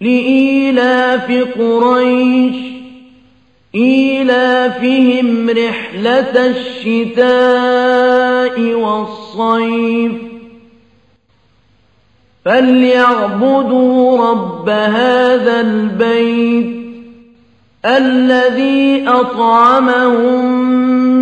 لإيلاف قريش إيلافهم رحلة الشتاء والصيف فليعبدوا رب هذا البيت الذي أطعمهم